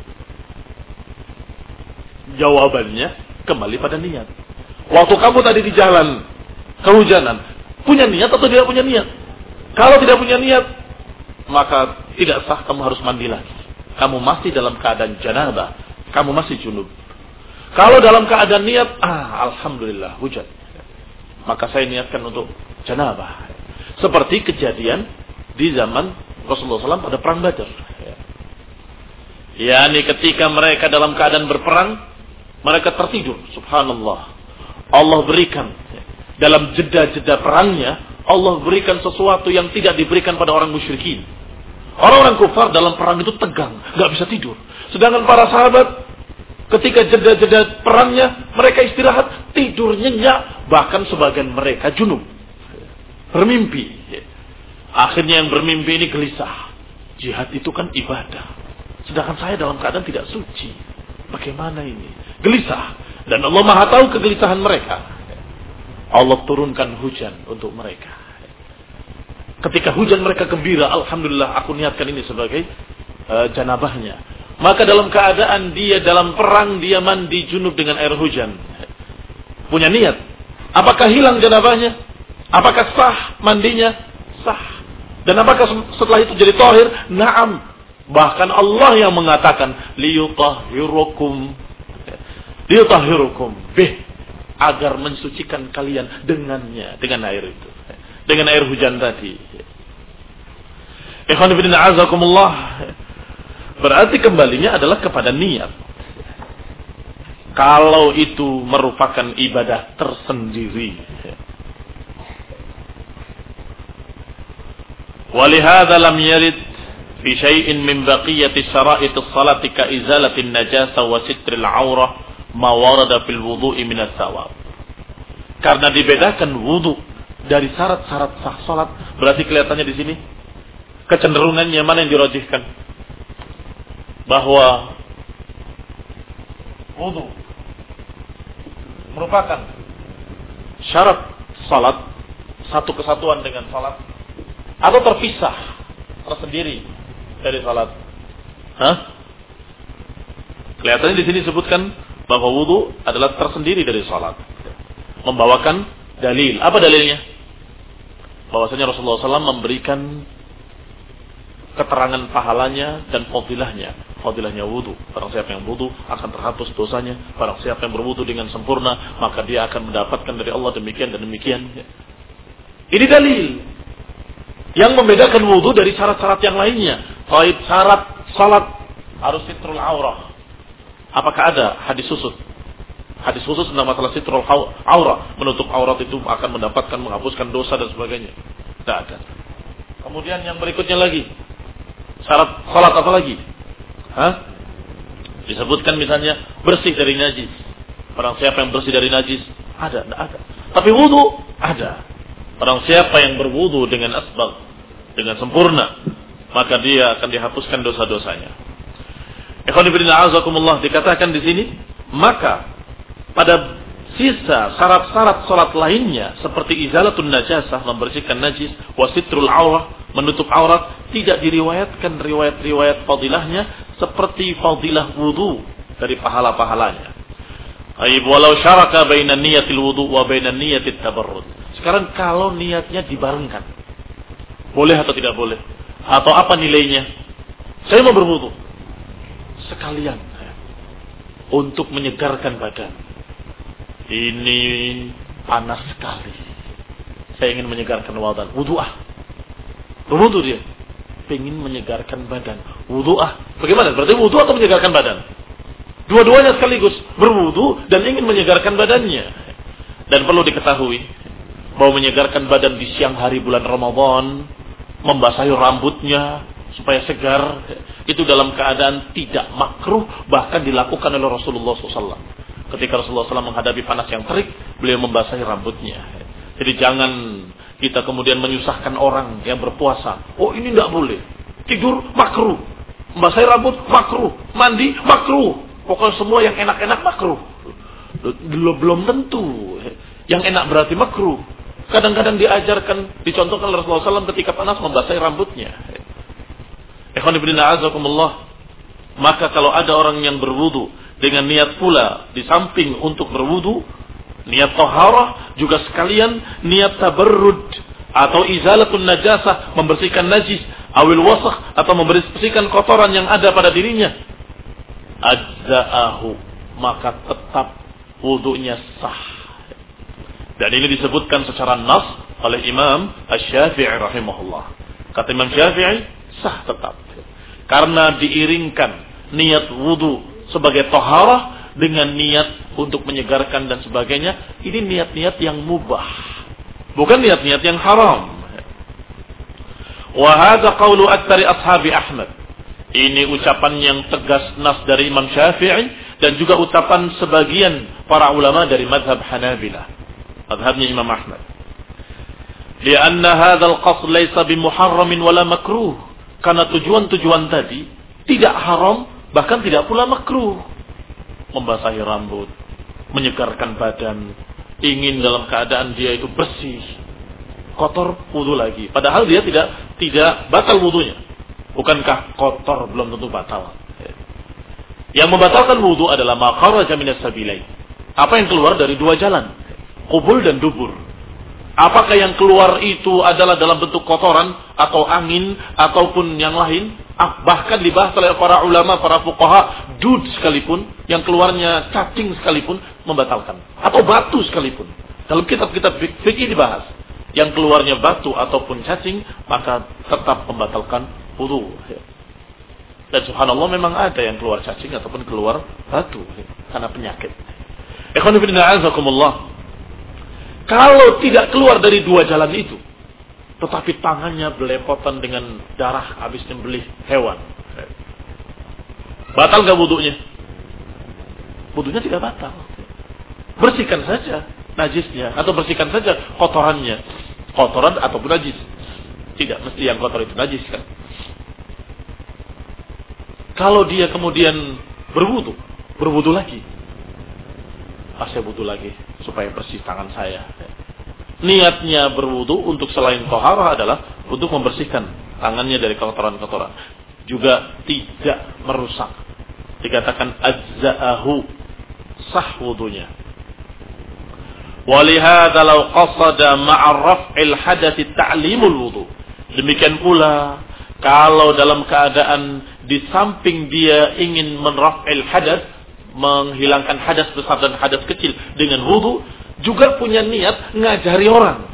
Jawabannya kembali pada niat. Waktu kamu tadi di jalan kehujanan, punya niat atau tidak punya niat? Kalau tidak punya niat, maka tidak sah, kamu harus mandi lagi. Kamu masih dalam keadaan janabah, kamu masih junub. Kalau dalam keadaan niat, ah alhamdulillah hujan, maka saya niatkan untuk janabah. Seperti kejadian di zaman Rasulullah shallallahu alaihi wasallam pada perang Badar. Yani ketika mereka dalam keadaan berperang, mereka tertidur. Subhanallah. Allah berikan dalam jeda-jeda perangnya, Allah berikan sesuatu yang tidak diberikan pada orang musyrikin. Orang-orang kufar dalam perang itu tegang, gak bisa tidur. Sedangkan para sahabat ketika jeda-jeda perangnya, mereka istirahat, tidur nyenyak. Bahkan sebagian mereka junub, bermimpi. Akhirnya yang bermimpi ini gelisah. Jihad itu kan ibadah, sedangkan saya dalam keadaan tidak suci. Bagaimana ini? Gelisah. Dan Allah Maha tahu kegelisahan mereka. Allah turunkan hujan untuk mereka. Ketika hujan mereka gembira, alhamdulillah aku niatkan ini sebagai uh, janabahnya. Maka dalam keadaan dia dalam perang, dia mandi junub dengan air hujan. Punya niat. Apakah hilang janabahnya? Apakah sah mandinya? Sah. Dan apakah setelah itu jadi tahir? Naam. Bahkan Allah yang mengatakan liyutahhirukum liyutahhirukum bih, agar mensucikan kalian dengannya, dengan air itu, dengan air hujan tadi. Ikhwan fillah azakumullah. Berarti kembalinya adalah kepada niat. Kalau itu merupakan ibadah tersendiri. Walihada lam yarid fi syai'in min baqiyati syara'itis salati ka izalatin najasa wa sitril aurah ma warada fil wudu'i min as-sawab. Karena dibedakan wudu dari syarat-syarat sah salat, berarti kelihatannya di sini kecenderungannya mana yang dirajihkan? Bahwa wudu merupakan syarat salat, satu kesatuan dengan salat, atau terpisah, tersendiri dari salat? Hah? Kelihatannya di sini disebutkan bahwa wudu adalah tersendiri dari salat. Membawakan dalil. Apa dalilnya? Bahwasanya Rasulullah shallallahu alaihi wasallam memberikan keterangan pahalanya dan fadilahnya. Fadilahnya wudu. Barang siapa yang wudu akan terhapus dosanya. Barang siapa yang berwudu dengan sempurna, maka dia akan mendapatkan dari Allah demikian dan demikian. Ini dalil yang membedakan wudu dari syarat-syarat yang lainnya. Baik syarat salat harus sitrul aurah. Apakah ada hadis khusus? Hadis khusus tentang masalah sitrul aurah, menutup aurat itu akan mendapatkan menghapuskan dosa dan sebagainya. Tidak ada. Kemudian yang berikutnya lagi, syarat salat apa lagi? Hah? Disebutkan misalnya bersih dari najis. Barang siapa yang bersih dari najis, ada, tidak ada. Tapi wudu ada. Barang siapa yang berwudu dengan asbagh, dengan sempurna, maka dia akan dihapuskan dosa-dosanya. Ikhwan fillah azakumullah, dikatakan di sini, maka pada sisa syarat-syarat salat lainnya seperti izalatun najasah, membersihkan najis, wasitrul aurah, menutup aurat, tidak diriwayatkan riwayat-riwayat fadilahnya seperti fadilah wudu dari pahala-pahalanya. Aib walau syaraka bainan niyatil wudu wa bainan niyatit tabarrud. Sekarang kalau niatnya dibarengkan, boleh atau tidak boleh? Atau apa nilainya? Saya mau berwudu sekalian untuk menyegarkan badan. Ini panas sekali. Saya ingin menyegarkan badan. Wudu ah. Berwudu dia. Pengen menyegarkan badan. Wudu ah. Bagaimana? Berarti wudu atau menyegarkan badan? Dua-duanya sekaligus. Berwudu dan ingin menyegarkan badannya. Dan perlu diketahui bahwa menyegarkan badan di siang hari bulan Ramadan, membasahi rambutnya supaya segar, itu dalam keadaan tidak makruh, bahkan dilakukan oleh Rasulullah shallallahu alaihi wasallam. Ketika Rasulullah shallallahu alaihi wasallam menghadapi panas yang terik, beliau membasahi rambutnya. Jadi jangan kita kemudian menyusahkan orang yang berpuasa. Oh ini tidak boleh. Tidur makruh, membasahi rambut makruh, mandi makruh. Pokoknya semua yang enak-enak makruh. Belum belum tentu. Yang enak berarti makruh. Kadang-kadang diajarkan, dicontohkan oleh Rasulullah shallallahu alaihi wasallam ketika panas membasahi rambutnya. Ikhwan fillah azakumullah. Maka kalau ada orang yang berwudu dengan niat pula di samping untuk berwudu, niat taharah juga sekalian niat tabarrud atau izalatun najasah, membersihkan najis, awil wasakh atau membersihkan kotoran yang ada pada dirinya, ajza'ahu, maka tetap wudunya sah. Dan ini disebutkan secara nas oleh Imam Asy-Syafi'i rahimahullah. Kata Imam Syafi'i, sah tetap. Karena diiringkan niat wudu sebagai taharah dengan niat untuk menyegarkan dan sebagainya. Ini niat-niat yang mubah, bukan niat-niat yang haram. Wa hadza qawlu aktsari ashabi Ahmad. Ini ucapan yang tegas nas dari Imam Syafi'i dan juga ucapan sebagian para ulama dari mazhab Hanabilah, mazhabnya Imam Ahmad. Lianna hadzal qasd laysa bimuharramin wala makruh. Karena tujuan-tujuan tadi tidak haram, bahkan tidak pula makruh. Membasahi rambut, menyegarkan badan, ingin dalam keadaan dia itu bersih, kotor wudu lagi. Padahal dia tidak tidak batal wudunya. Bukankah kotor belum tentu batal? Yang membatalkan wudu adalah ma kharaja minas sabilain. Apa yang keluar dari dua jalan, qubul dan dubur. Apakah yang keluar itu adalah dalam bentuk kotoran atau angin ataupun yang lain? Ah, bahkan dibahas oleh para ulama, para fuqaha, dud sekalipun, yang keluarnya cacing sekalipun membatalkan, atau batu sekalipun. Dalam kitab-kitab fikih dibahas, yang keluarnya batu ataupun cacing maka tetap membatalkan wudu. Dan subhanallah memang ada yang keluar cacing ataupun keluar batu karena penyakit. Ikhwan fillah azakumullah. Kalau tidak keluar dari dua jalan itu, tetapi tangannya belepotan dengan darah habis nyembelih hewan, batal gak wudunya? Wudunya tidak batal. Bersihkan saja najisnya atau bersihkan saja kotorannya, kotoran ataupun najis. Tidak mesti yang kotor itu najis kan? Kalau dia kemudian berwudu, berwudu lagi, ah, saya butuh lagi supaya bersih tangan saya. Niatnya berwudu untuk selain taharah adalah untuk membersihkan tangannya dari kotoran-kotoran. Juga tidak merusak. Dikatakan ajza'ahu, sah wudunya. Walihada law qasada ma'a raf'il hadath ta'limul wudu. Demikian pula kalau dalam keadaan di samping dia ingin menraf'il hadath, menghilangkan hadas besar dan hadas kecil dengan wudu, juga punya niat ngajari orang.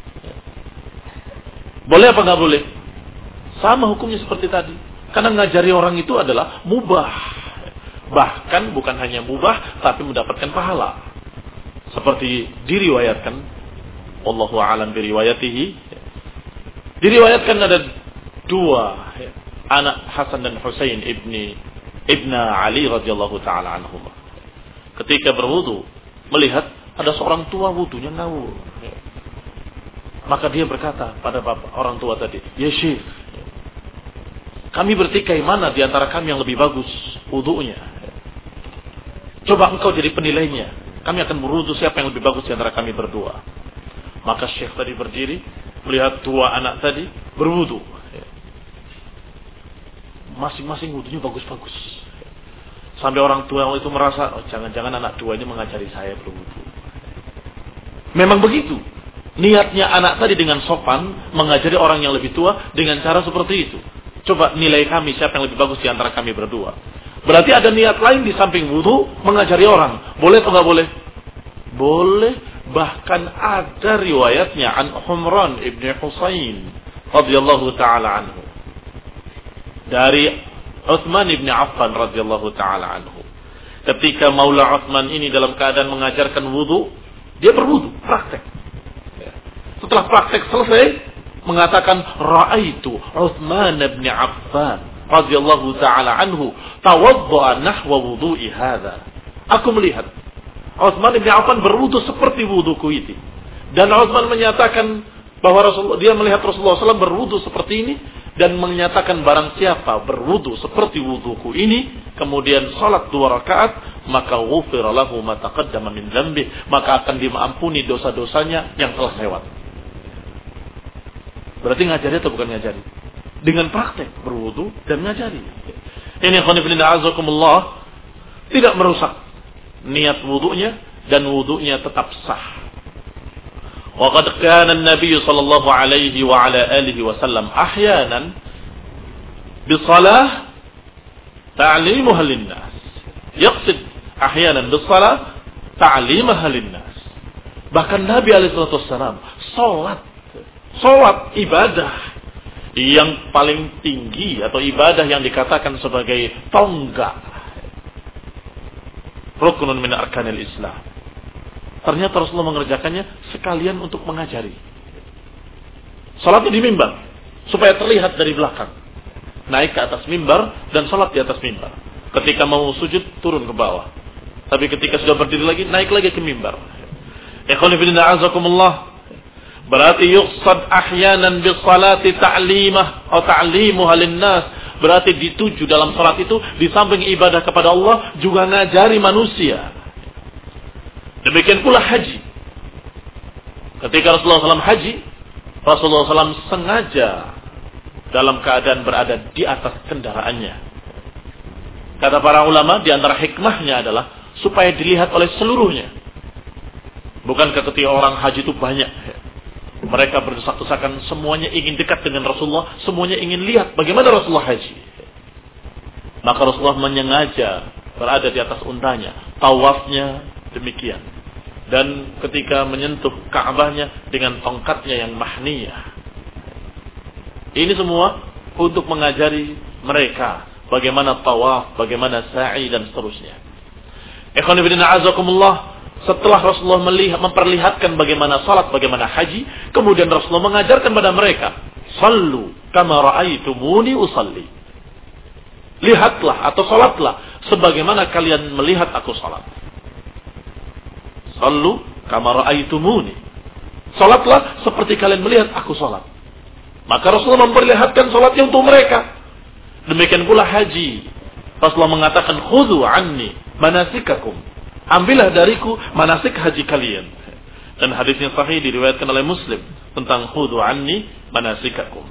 Boleh apa enggak boleh? Sama hukumnya seperti tadi. Karena ngajari orang itu adalah mubah. Bahkan bukan hanya mubah, tapi mendapatkan pahala. Seperti diriwayatkan, wallahu a'lam biriwayatihi, diriwayatkan ada dua anak Hasan dan Husain ibni Ibna Ali radhiyallahu taala anhum. Ketika berwudu, melihat ada seorang tua wudunya ngawur. Maka dia berkata pada bapak orang tua tadi, "Ya Syekh, kami bertikai mana di antara kami yang lebih bagus wudunya? Coba engkau jadi penilainya. Kami akan berwudu siapa yang lebih bagus di antara kami berdua." Maka Syekh tadi berdiri, melihat dua anak tadi berwudu. Masing-masing wudunya bagus-bagus. Sampai orang tua itu merasa, oh, jangan-jangan anak dua ini mengajari saya berwudu. Memang begitu. Niatnya anak tadi dengan sopan mengajari orang yang lebih tua dengan cara seperti itu. Coba nilai kami siapa yang lebih bagus di antara kami berdua. Berarti ada niat lain di samping wudu mengajari orang. Boleh atau enggak boleh? Boleh. Bahkan ada riwayatnya an Humran ibn Husain radhiyallahu taala anhu. Dari Utsman bin Affan radhiyallahu taala anhu. Ketika Maula Utsman ini dalam keadaan mengajarkan wudu, dia berwudu, praktek. Setelah praktek selesai, mengatakan ra'aitu Utsman bin Affan radhiyallahu taala anhu tawaddaa nahwa wudu'i hadza. Aku melihat Utsman bin Affan berwudu seperti wuduku ini. Dan Utsman menyatakan bahwa Rasulullah, dia melihat Rasulullah shallallahu alaihi wasallam berwudu seperti ini dan menyatakan barang siapa berwudu seperti wuduku ini kemudian salat dua rakaat maka ghufira lahu ma taqaddama min dzambi, maka akan diampuni dosa-dosanya yang telah lewat. Berarti ngajari atau bukan ngajari? Dengan praktek berwudu dan ngajari. Ini khonifillah a'azakumullah, tidak merusak niat wudunya dan wudunya tetap sah. وقد كان النبي صلى الله عليه وعلى آله وسلم أحيانا بصلاة تعليمها للناس يقصد أحيانا بالصلاة تعليمها للناس. Bahkan Nabi alaihi wasallam salat salat ibadah yang paling tinggi atau ibadah yang dikatakan sebagai tonggak rukunun min arkanil Islam. Ternyata Rasulullah mengerjakannya sekalian untuk mengajari. Salatnya di mimbar supaya terlihat dari belakang. Naik ke atas mimbar dan salat di atas mimbar. Ketika mau sujud turun ke bawah. Tapi ketika sudah berdiri lagi naik lagi ke mimbar. Ikhwan fillah a'azakumullah. Berarti yuqsad ahyanan bis salati ta'limah atau ta'limuha linnas. Berarti dituju dalam salat itu di samping ibadah kepada Allah juga ngajari manusia. Demikian pula haji. Ketika Rasulullah shallallahu alaihi wasallam haji, Rasulullah shallallahu alaihi wasallam sengaja dalam keadaan berada di atas kendaraannya. Kata para ulama, di antara hikmahnya adalah supaya dilihat oleh seluruhnya. Bukankah ketika orang haji itu banyak, mereka berdesak-desakan, semuanya ingin dekat dengan Rasulullah, semuanya ingin lihat bagaimana Rasulullah haji. Maka Rasulullah menyengaja berada di atas untanya, tawafnya demikian. Dan ketika menyentuh Ka'bahnya dengan tongkatnya yang mahniyah. Ini semua untuk mengajari mereka bagaimana tawaf, bagaimana sa'i dan seterusnya. Ikhwan fillah a'azakumullah, setelah Rasulullah melihat, memperlihatkan bagaimana salat, bagaimana haji, kemudian Rasulullah mengajarkan pada mereka, "Sallu kama ra'aitumuni usalli." Lihatlah atau salatlah sebagaimana kalian melihat aku salat. Sallu kama ra'aitumuni. Salatlah seperti kalian melihat aku salat. Maka Rasulullah memperlihatkan salatnya untuk mereka. Demikian pula haji. Rasulullah mengatakan, "Khudhu anni manasikakum." Ambillah dariku manasik haji kalian. Dan hadisnya sahih diriwayatkan oleh Muslim tentang khudhu anni manasikakum.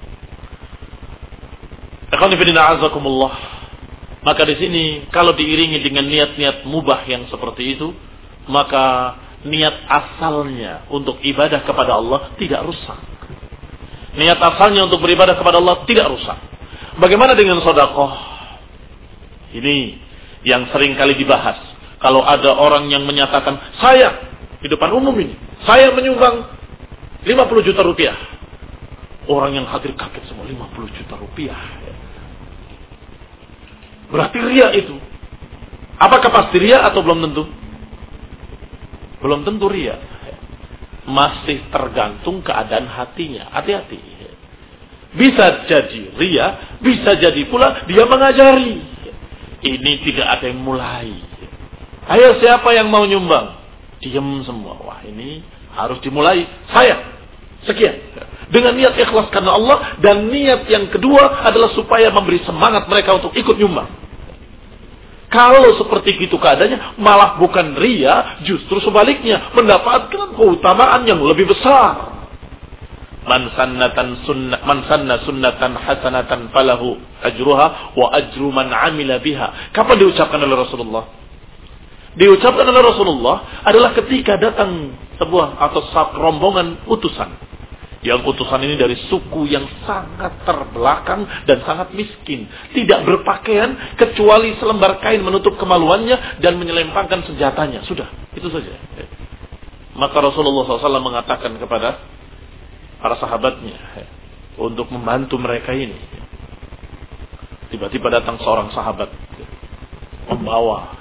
Ikhwan fillah azakumullah. Maka di sini kalau diiringi dengan niat-niat mubah yang seperti itu, maka niat asalnya untuk ibadah kepada Allah tidak rusak. Niat asalnya untuk beribadah kepada Allah tidak rusak. Bagaimana dengan sedekah? Ini yang sering kali dibahas. Kalau ada orang yang menyatakan, saya di depan umum ini, saya menyumbang lima puluh juta rupiah. Orang yang hadir kaget semua, lima puluh juta rupiah. Berarti ria itu. Apakah pasti ria atau belum tentu? Belum tentu ria. Masih tergantung keadaan hatinya. Hati-hati. Bisa jadi ria, bisa jadi pula dia mengajari. Ini tidak ada yang mulai. Ayo siapa yang mau nyumbang? Diam semua. Wah ini harus dimulai. Saya. Sekian. Dengan niat ikhlas karena Allah. Dan niat yang kedua adalah supaya memberi semangat mereka untuk ikut nyumbang. Kalau seperti itu keadaannya, malah bukan ria, justru sebaliknya. Mendapatkan keutamaan yang lebih besar. Man sannatan sunnah, man sanna sunnatan hasanatan falahu ajruha wa ajru man amila biha. Kapan diucapkan oleh Rasulullah? Diucapkan oleh Rasulullah adalah ketika datang sebuah atau rombongan utusan. Yang utusan ini dari suku yang sangat terbelakang dan sangat miskin. Tidak berpakaian kecuali selembar kain menutup kemaluannya dan menyelempangkan senjatanya. Sudah, itu saja. Maka Rasulullah shallallahu alaihi wasallam mengatakan kepada para sahabatnya untuk membantu mereka ini. Tiba-tiba datang seorang sahabat membawa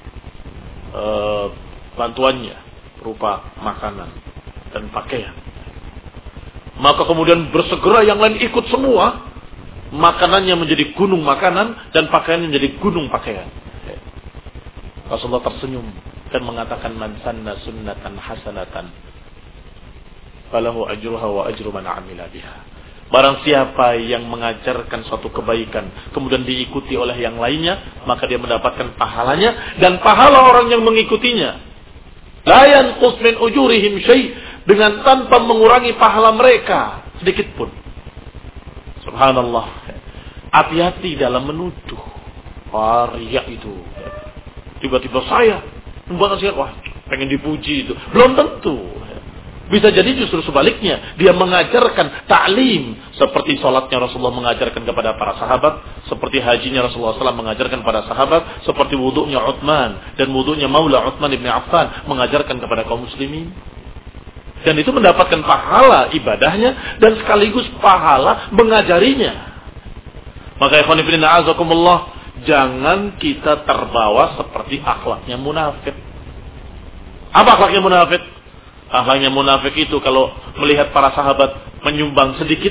uh, bantuannya berupa makanan dan pakaian. Maka kemudian bersegera yang lain ikut semua. Makanannya menjadi gunung makanan dan pakaiannya menjadi gunung pakaian. Rasulullah tersenyum dan mengatakan man sanna sunnatan hasanatan falahu ajruha wa ajru man amila biha. Barang siapa yang mengajarkan suatu kebaikan kemudian diikuti oleh yang lainnya, maka dia mendapatkan pahalanya dan pahala orang yang mengikutinya. La yanqus min ujurihim syai', dengan tanpa mengurangi pahala mereka sedikit pun. Subhanallah. Hati-hati dalam menuduh. Wah, riya itu. Tiba-tiba saya membuat nasihat, wah, pengen dipuji itu. Belum tentu. Bisa jadi justru sebaliknya. Dia mengajarkan ta'lim. Seperti sholatnya Rasulullah mengajarkan kepada para sahabat. Seperti hajinya Rasulullah shallallahu alaihi wasallam mengajarkan kepada sahabat. Seperti wudu'nya Uthman. Dan wudu'nya Maula Uthman ibn Affan mengajarkan kepada kaum muslimin. Dan itu mendapatkan pahala ibadahnya dan sekaligus pahala mengajarinya. Maka ikhwan fillah azakumullah, jangan kita terbawa seperti akhlaknya munafik. Apa akhlaknya munafik? Akhlaknya munafik itu kalau melihat para sahabat menyumbang sedikit,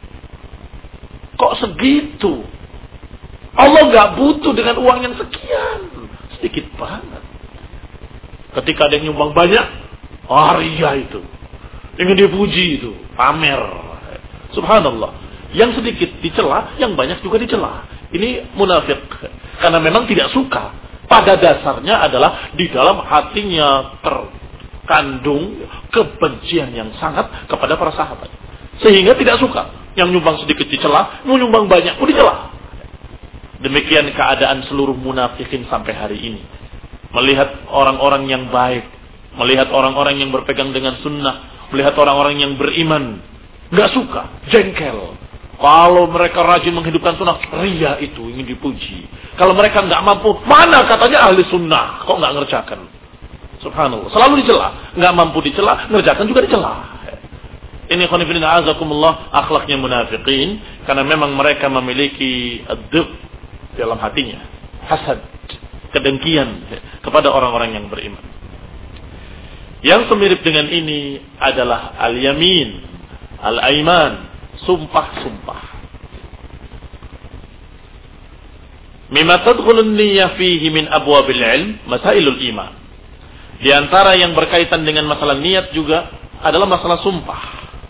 kok segitu? Allah nggak butuh dengan uang yang sekian, sedikit banget. Ketika ada yang nyumbang banyak, oh ria itu. Ingin dipuji itu, pamer. Subhanallah. Yang sedikit dicela, yang banyak juga dicela. Ini munafik. Karena memang tidak suka. Pada dasarnya adalah di dalam hatinya terkandung kebencian yang sangat kepada para sahabat. Sehingga tidak suka. Yang nyumbang sedikit dicela, mau nyumbang banyak pun dicela. Demikian keadaan seluruh munafikin sampai hari ini. Melihat orang-orang yang baik. Melihat orang-orang yang berpegang dengan sunnah. Melihat orang-orang yang beriman, nggak suka, jengkel. Kalau mereka rajin menghidupkan sunnah, ria itu ingin dipuji. Kalau mereka nggak mampu, mana katanya ahli sunnah, kok nggak ngerjakan? Subhanallah, selalu dicela, nggak mampu dicela, ngerjakan juga dicela. Ini khonifidina azakumullah, akhlaknya munafiqin, karena memang mereka memiliki ad-dub dalam hatinya, hasad, kedengkian kepada orang-orang yang beriman. Yang semirip dengan ini adalah al-yamin, al-aiman, sumpah-sumpah. Mimma tadkhulun niyyah fihi min abwabil ilm, masailul iman. Di antara yang berkaitan dengan masalah niat juga adalah masalah sumpah.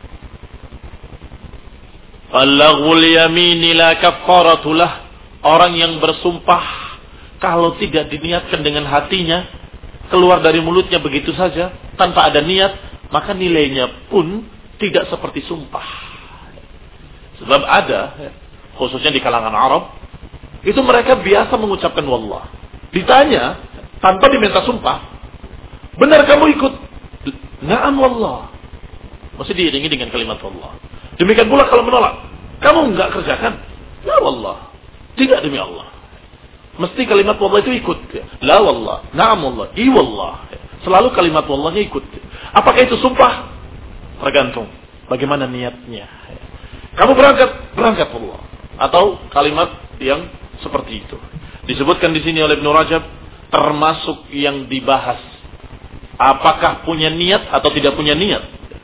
Fallaghul yamini la kaffaratulah. Orang yang bersumpah kalau tidak diniatkan dengan hatinya, keluar dari mulutnya begitu saja tanpa ada niat, maka nilainya pun tidak seperti sumpah. Sebab ada, khususnya di kalangan Arab, itu mereka biasa mengucapkan wallah. Ditanya tanpa diminta sumpah, benar kamu ikut? Na'am wallah. Masih diiringi dengan kalimat wallah. Demikian pula kalau menolak, kamu enggak kerjakan? La wallah. Tidak demi Allah. Mesti kalimat wallah itu ikut. La wallah, na'am wallah, i wallah. Selalu kalimat wallahnya ikut. Apakah itu sumpah? Tergantung bagaimana niatnya. Kamu berangkat, berangkat wallah. Atau kalimat yang seperti itu. Disebutkan di sini oleh Ibnu Rajab, termasuk yang dibahas. Apakah punya niat atau tidak punya niat?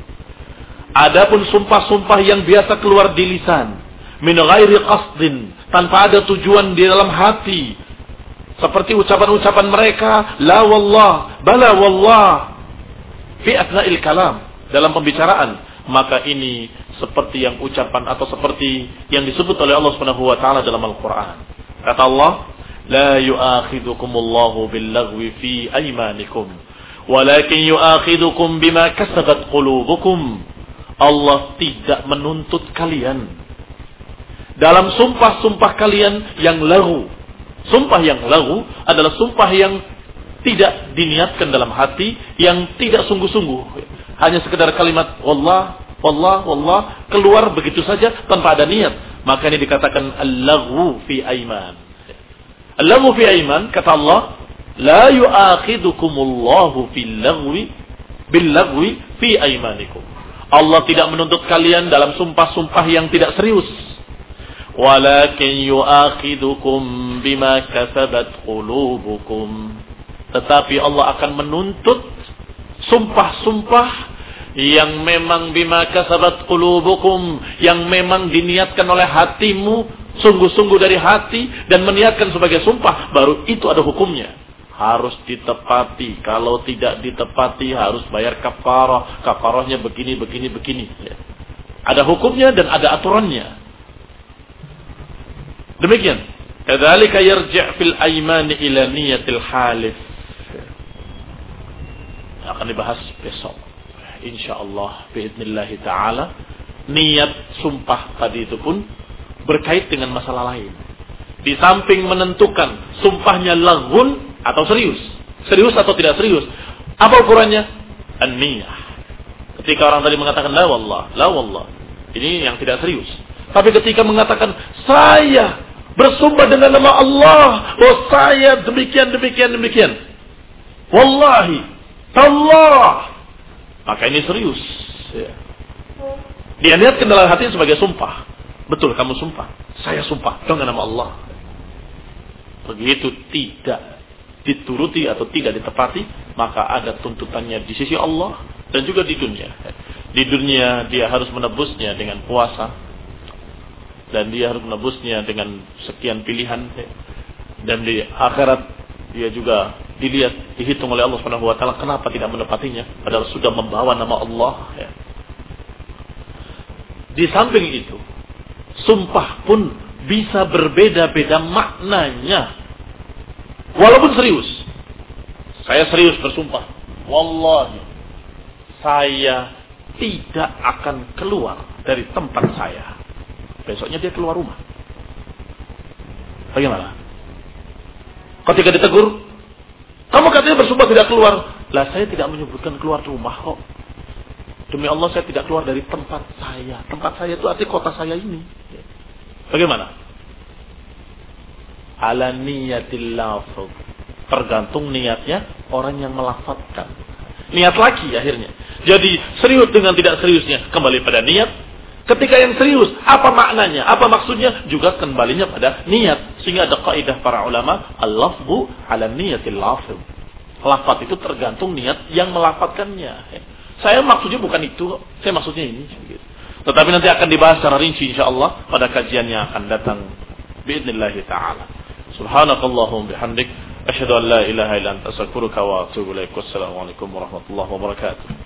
Adapun sumpah-sumpah yang biasa keluar di lisan, min ghairi qasdin, tanpa ada tujuan di dalam hati, seperti ucapan-ucapan mereka, la wallah, bala wallah, fi athna'il kalam, dalam pembicaraan, maka ini seperti yang ucapan atau seperti yang disebut oleh Allah Subhanahu wa taala dalam Al-Qur'an. Kata Allah, la yu'akhidukumullahu bil-laghwi fi aymanikum, walakin yu'akhidukum bima kasabat qulubukum. Allah tidak menuntut kalian dalam sumpah-sumpah kalian yang laghu. Sumpah yang laghu adalah sumpah yang tidak diniatkan dalam hati, yang tidak sungguh-sungguh. Hanya sekedar kalimat wallah, wallah, wallah, keluar begitu saja tanpa ada niat. Maka ini dikatakan al-laghu fi aiman. Al-laghu fi aiman, kata Allah, la yu'akhidukumullahu fil lagwi bil lagwi fi aimanikum. Allah tidak menuntut kalian dalam sumpah-sumpah yang tidak serius. Walakin yu'akhidukum bima kasabat qulubukum. Tetapi Allah akan menuntut sumpah-sumpah yang memang bima kasabat qulubukum, yang memang diniatkan oleh hatimu, sungguh-sungguh dari hati, dan meniatkan sebagai sumpah, baru itu ada hukumnya. Harus ditepati. Kalau tidak ditepati harus bayar kafarah. Kafarahnya begini, begini, begini. Ada hukumnya dan ada aturannya. Demikian. Kadzalika yarji' fil aiman ila niyatil halif. Akan dibahas besok. Insyaallah biidznillah taala. Niat sumpah tadi itu pun berkait dengan masalah lain. Di samping menentukan sumpahnya laghun atau serius. Serius atau tidak serius. Apa ukurannya? An-niyah. Ketika orang tadi mengatakan la wallah, la wallah, ini yang tidak serius. Tapi ketika mengatakan saya bersumpah dengan nama Allah, oh saya demikian, demikian, demikian, wallahi, tallah, maka ini serius. Ya. Dia niatkan dalam hati sebagai sumpah. Betul kamu sumpah. Saya sumpah dengan nama Allah. Begitu tidak dituruti atau tidak ditepati, maka ada tuntutannya di sisi Allah dan juga di dunia. Di dunia dia harus menebusnya dengan puasa, dan dia harus menebusnya dengan sekian pilihan, dan di akhirat dia juga dilihat, dihitung oleh Allah Subhanahu wa taala kenapa tidak menepatinya padahal sudah membawa nama Allah. Di samping itu, sumpah pun bisa berbeda-beda maknanya. Walaupun serius. Saya serius bersumpah, wallahi, saya tidak akan keluar dari tempat saya. Besoknya dia keluar rumah. Bagaimana? Ketika ditegur, kamu katanya bersumpah tidak keluar. Lah saya tidak menyebutkan keluar rumah kok. Demi Allah saya tidak keluar dari tempat saya. Tempat saya itu arti kota saya ini. Bagaimana? Ala niyatil lafz. Tergantung niatnya orang yang melafadzkan. Niat lagi akhirnya. Jadi serius dengan tidak seriusnya kembali pada niat. Ketika yang serius, apa maknanya? Apa maksudnya? Juga kembalinya pada niat. Sehingga ada kaidah para ulama, al-lafzu ala niyatil lafz. Lafaz itu tergantung niat yang melafadzkannya. Saya maksudnya bukan itu, saya maksudnya ini. Tetapi nanti akan dibahas secara rinci insyaallah pada kajian yang akan datang. Biidznillah ta'ala. Subhanakallahum bihamdik. Asyhadu an la ilaha illa anta astaghfiruka wa atubu ilaik. Wassalamualaikum warahmatullahi wabarakatuh.